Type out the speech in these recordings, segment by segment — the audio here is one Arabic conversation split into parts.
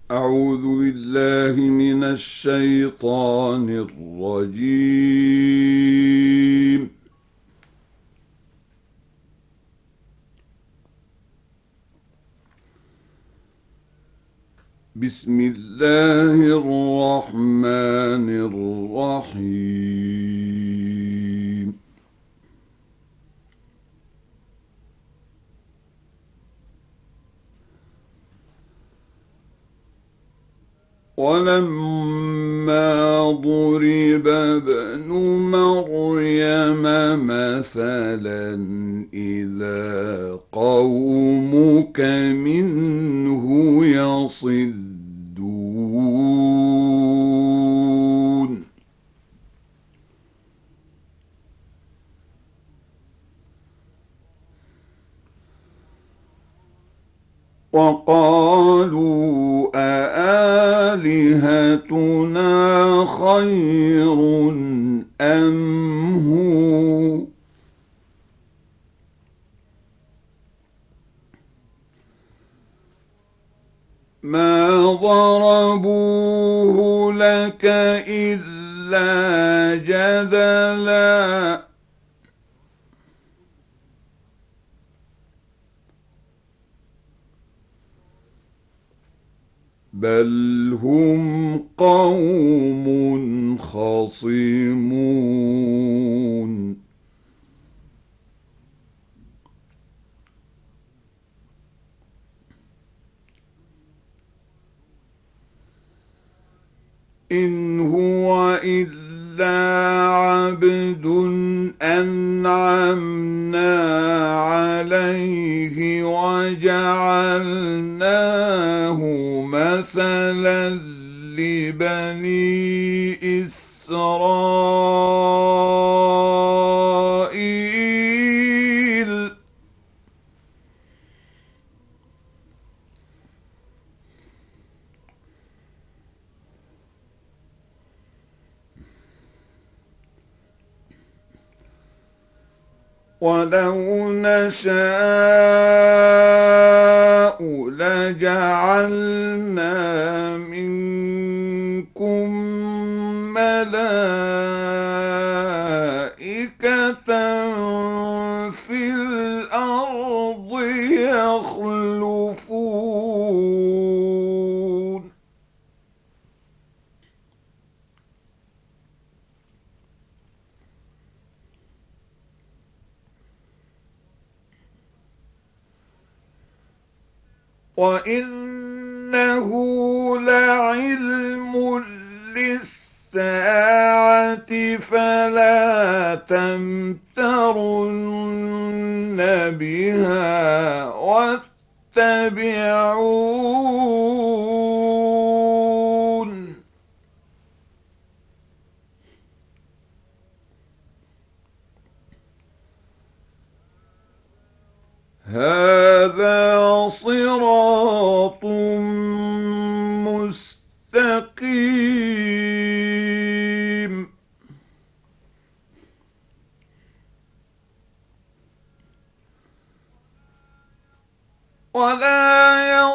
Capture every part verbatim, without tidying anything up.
أعوذ بالله من الشيطان الرجيم. بسم الله الرحمن الرحيم. ولما ضرب ابن مريم مثلا إذا قومك منه يصدون. وقالوا أآلهتنا خير أم هو ما ضربوه لك إلا جدلا بل هم قوم خصمون. إن هو إلا عبد أنعمنا عليه وجعلناه مثلا لبني إسرائيل. ولو نشاء لجعلنا منكم ملائكة في الأرض يخلفون. وإنه لعلم للساعة فلا تمترن بها واتبعون. هذا صراط مستقيم. ولا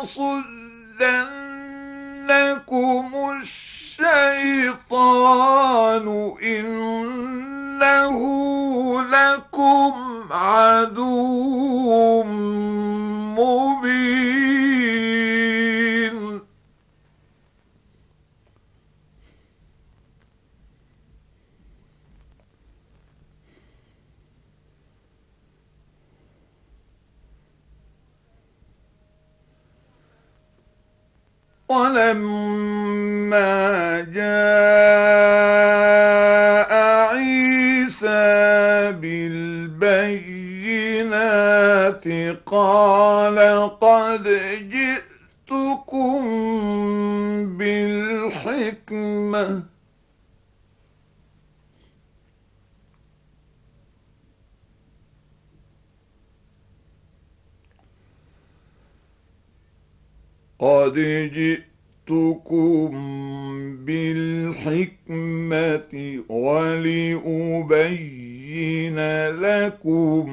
يصدنكم الشيطان إنه لكم عدو مبين. ولما جاء عيسى بالبينات قال قد جئتكم بالحكمة قد جئتكم بالحكمة ولأبين لكم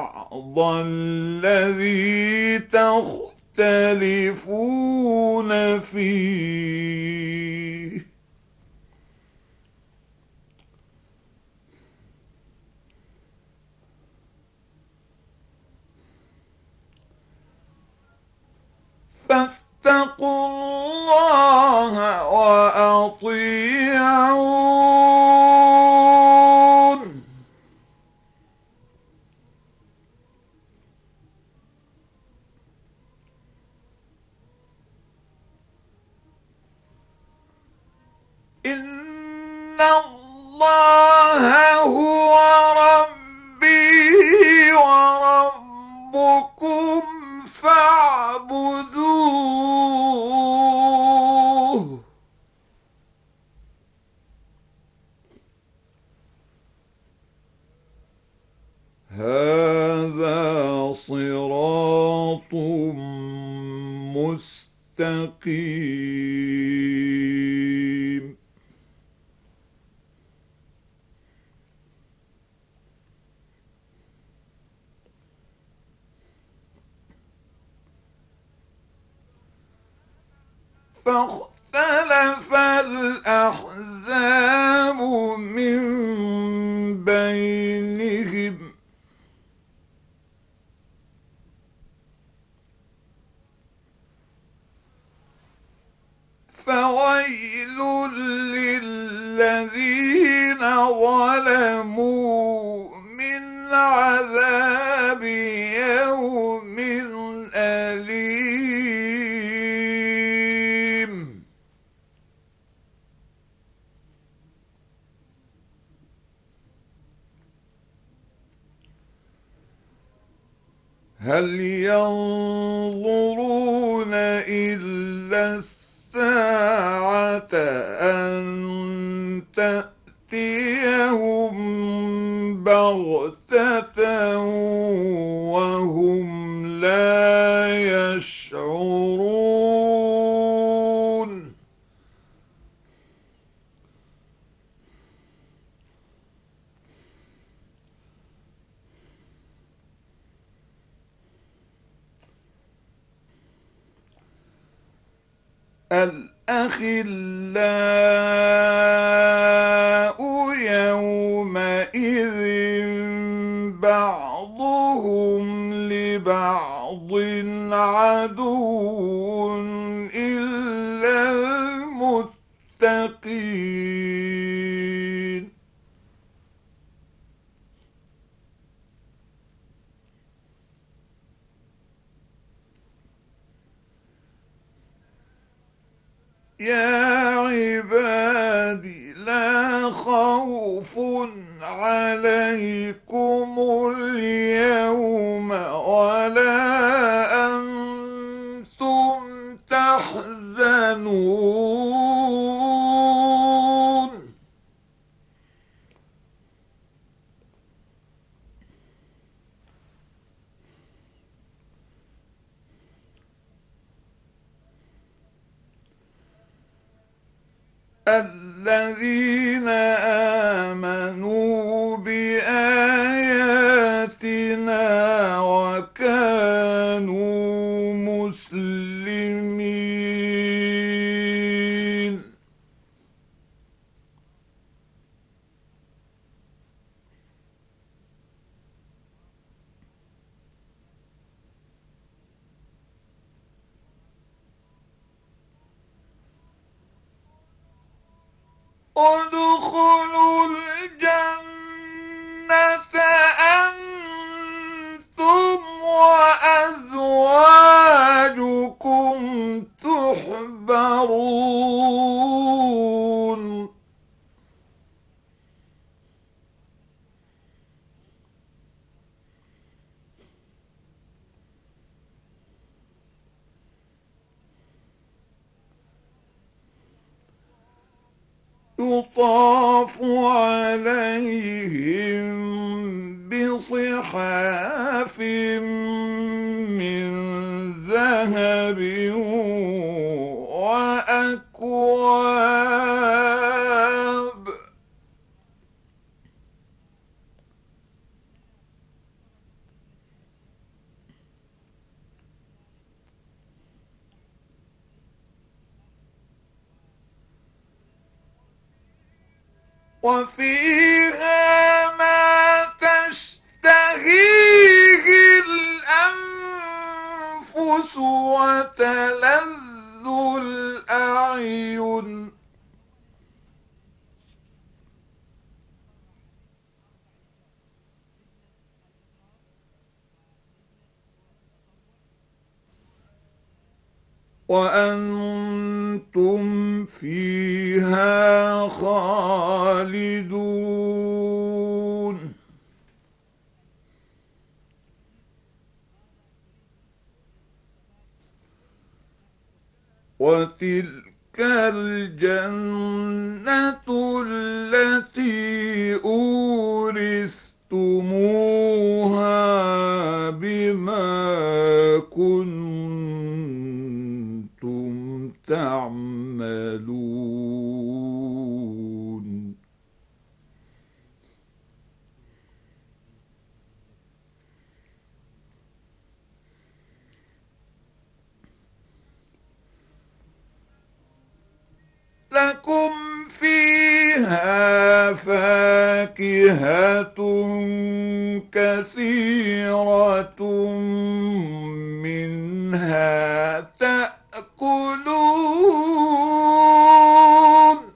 بعض الذي تختلفون فيه فاتقوا الله وأطيعون إن الله هو ربي وربكم فاعبدوه هذا صراط مستقيم فاختلف الأحزاب من بينهم فويل للذين ظلموا من عذاب يوم أليم هل ينظرون إلا الساعة أن تأتيهم بغتة وهم لا يشعرون الأخلاء يومئذ بعضهم لبعض عدو إلا المتقين يا عبادي لا خوف عليكم اليوم ولا أنتم تحزنون الذين آمنوا بآياتنا وكانوا مسلمين ادخلوا الجنة أنتم وأزواجكم تحبرون يطاف عليهم بصحاف من ذهب وأكواب وفيها ما تشتهيه الأنفس وتلذ الأعين وأنتم فيها خالدون وتلك الجنة التي أورثتموها بما كنتم تعملون لكم فيها فاكهة كثيرة منها تأكلون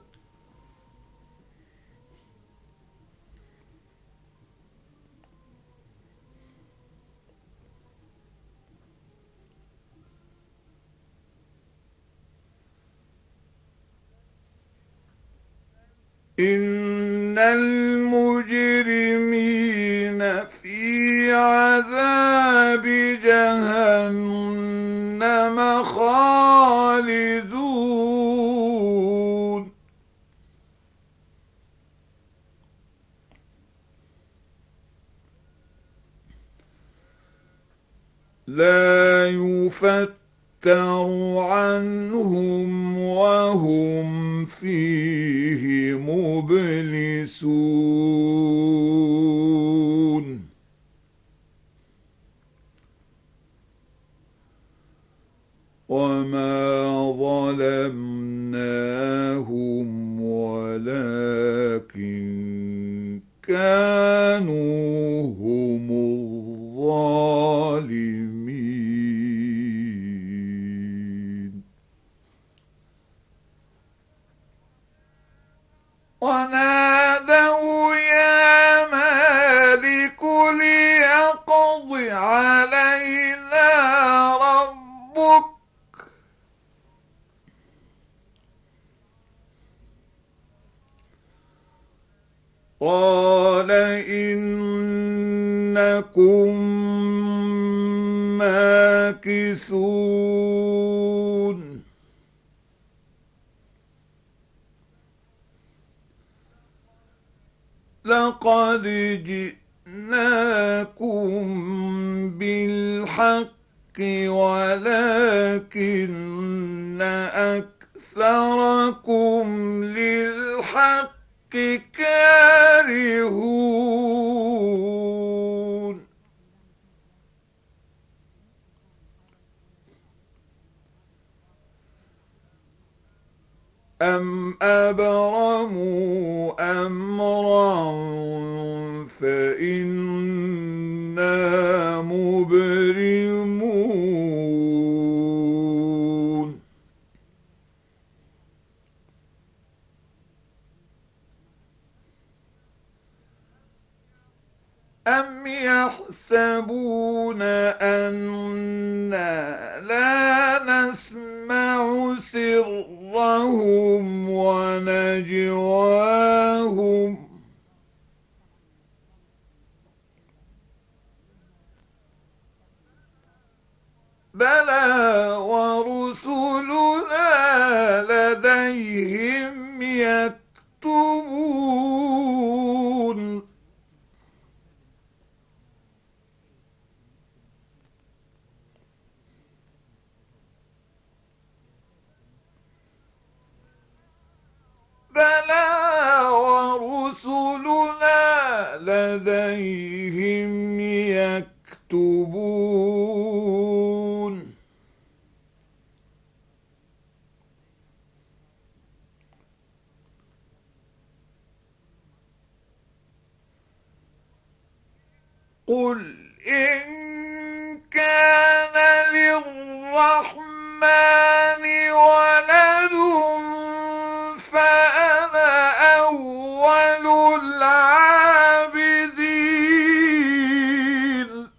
إن المجرمين في عذاب جهنم خالدون لا يفتر عنهم وهم فيه مبلسون وما ظلمناهم ولكن كانوا هم الظالمين ونادوا يا مالك ليقض علينا ربك قال إنكم ماكثون لقد جئناكم بالحق ولكن أكثركم للحق كارهون أم أبرموا أمرا فإنا مبرمون أم يحسبون أنا لا نسمع سرهم ونجواهم بلى ورسلنا لديهم يكتبون قل إن كان للرحمن ولد فأنا أول العابدين.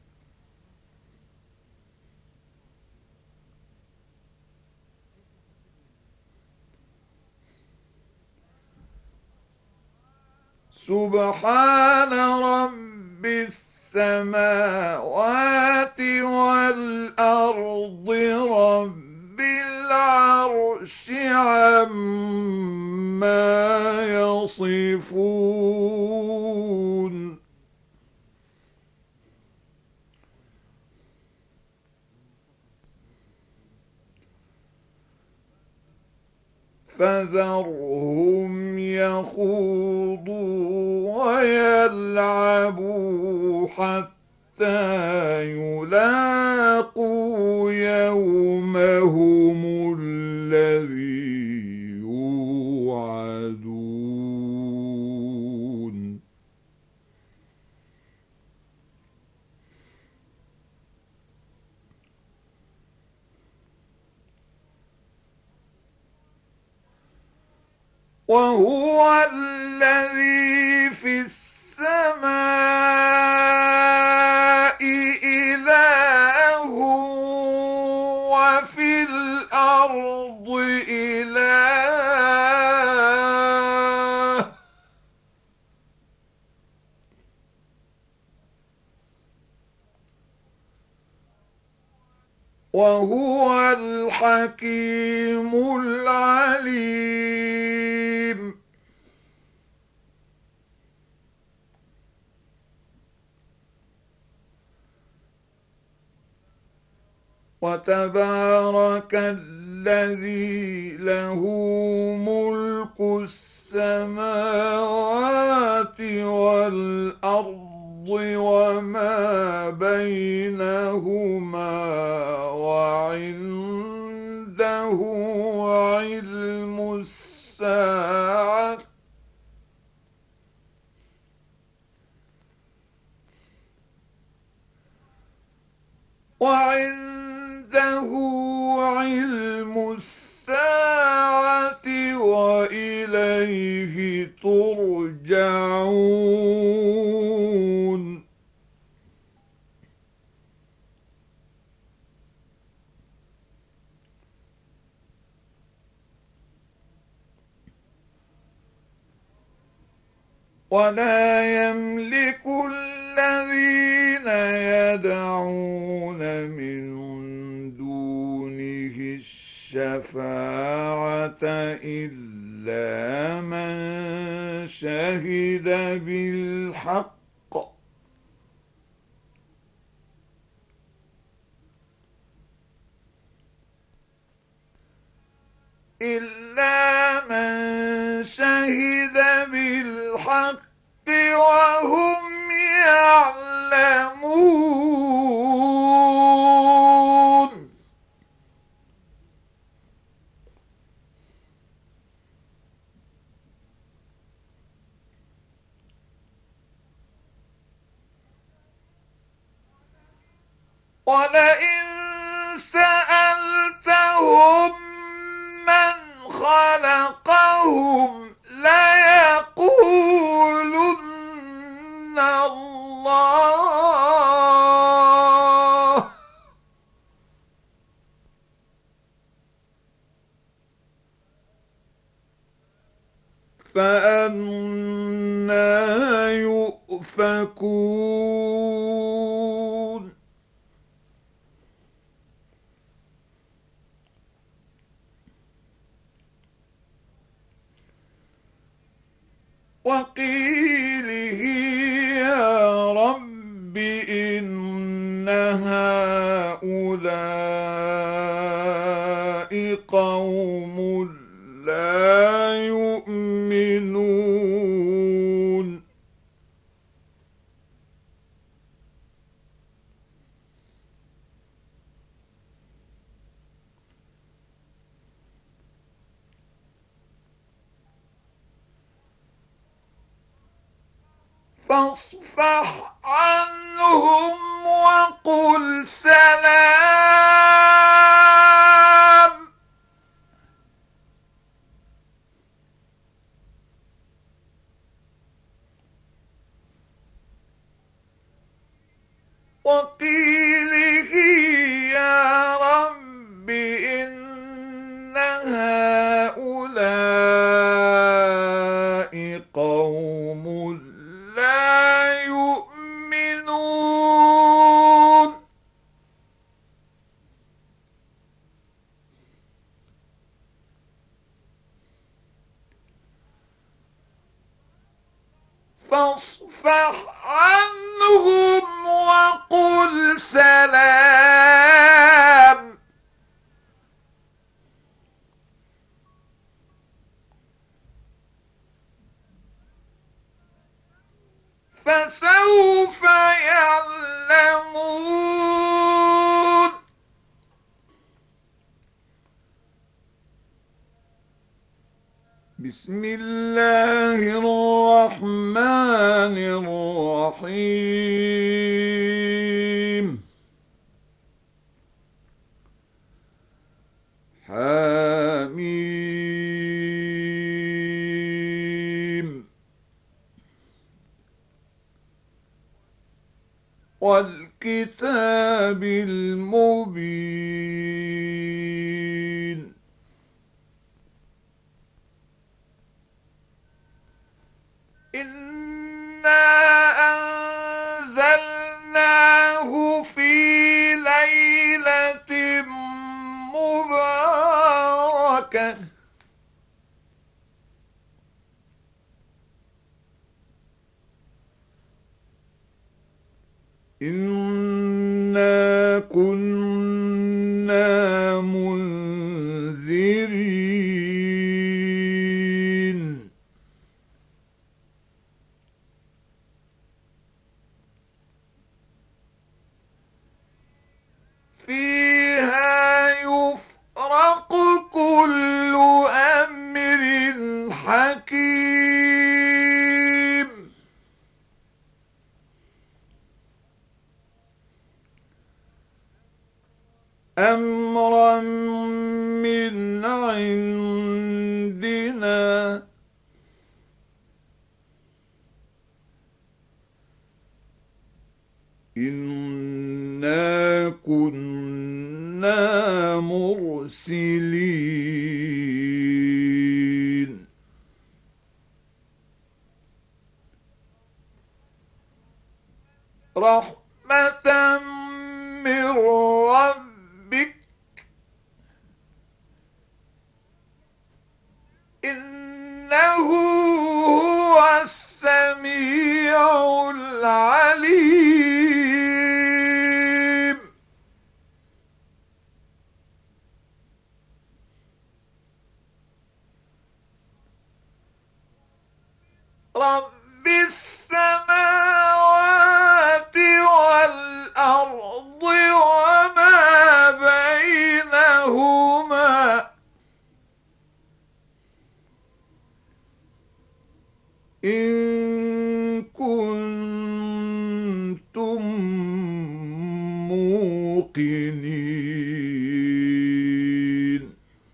سبحان رب السماوات والأرض رب العرش عما يصفون. فذرهم يخوضوا ويلعبوا حتى يلاقوا يومهم الذي يوعدون. وهو الذي في السماء إله وفي الأرض إله، وهو الحكيم العليم. وتبارك الذي له ملك السماوات والأرض وما بينهما وعنده علم الساعة وعنده علم الساعة وإليه ترجعون. ولا يملك الذين يدعون من دونه الشفاعة إلا من شهد بالحق إلا من شهد بالحق وهم يعلمون. ولئن سألتهم من خلقهم ليقولن الله. فأنى يؤفكون. وقيله يا رب إن هؤلاء قوم لا يؤمنون. فاصفح عنهم وقل سلام. وقيله يا رب إن هؤلاء قوم لا يؤمنون. فاصفح عنهم وقل سلام. فسوف يعلمون. بسم الله الرحمن الرحيم. حميم. والكتاب المبين. إنا أنزلناه في ليلة مباركة إنا كنا منذرين. فيها يفرق كل أمر حكيم. أمرا من عندنا إنا كنا مرسلين. رحمة من ربك إنه هو السميع العليم. رب السماوات والأرض وما بينهما إن كنتم موقنين.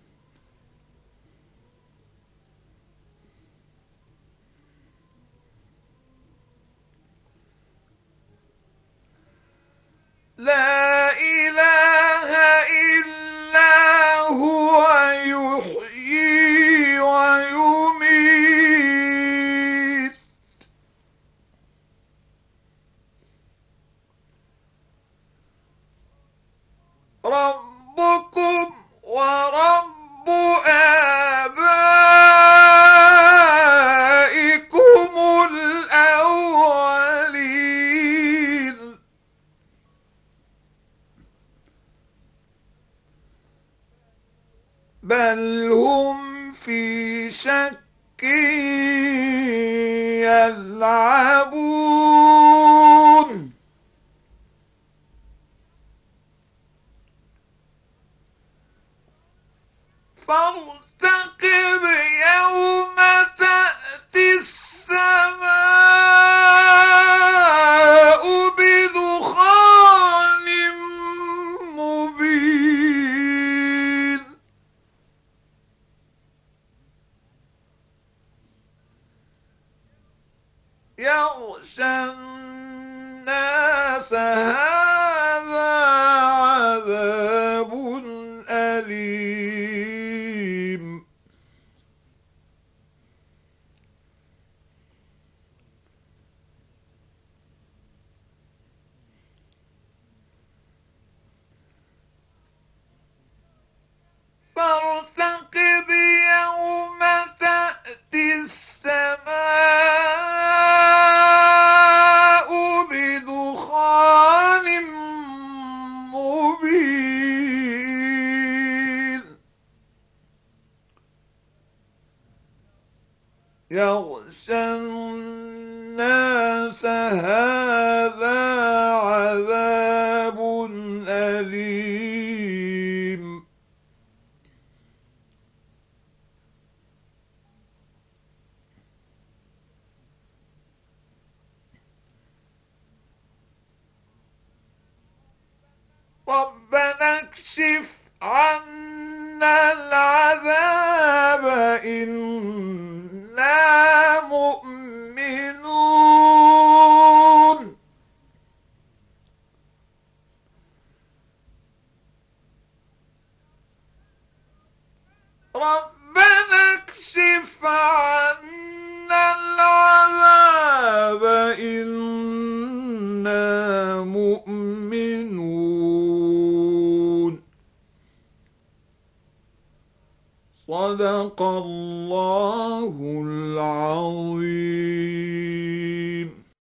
لا إله إلا هو يحيي ويميت. ربكم ورب آبائكم الأولين. بل هم في شك يلعبون. فارتقب يوم تأتي السماء يغشى الناس هذا عذاب أليم فارتقب يوم تأتي السماء بدخان مبين يغشى الناس هذا عذاب أليم ربنا اكشف عنا العذاب إنا مؤمنون ربنا اكشف عنا العذاب إنا مؤمنون صدق الله العظيم.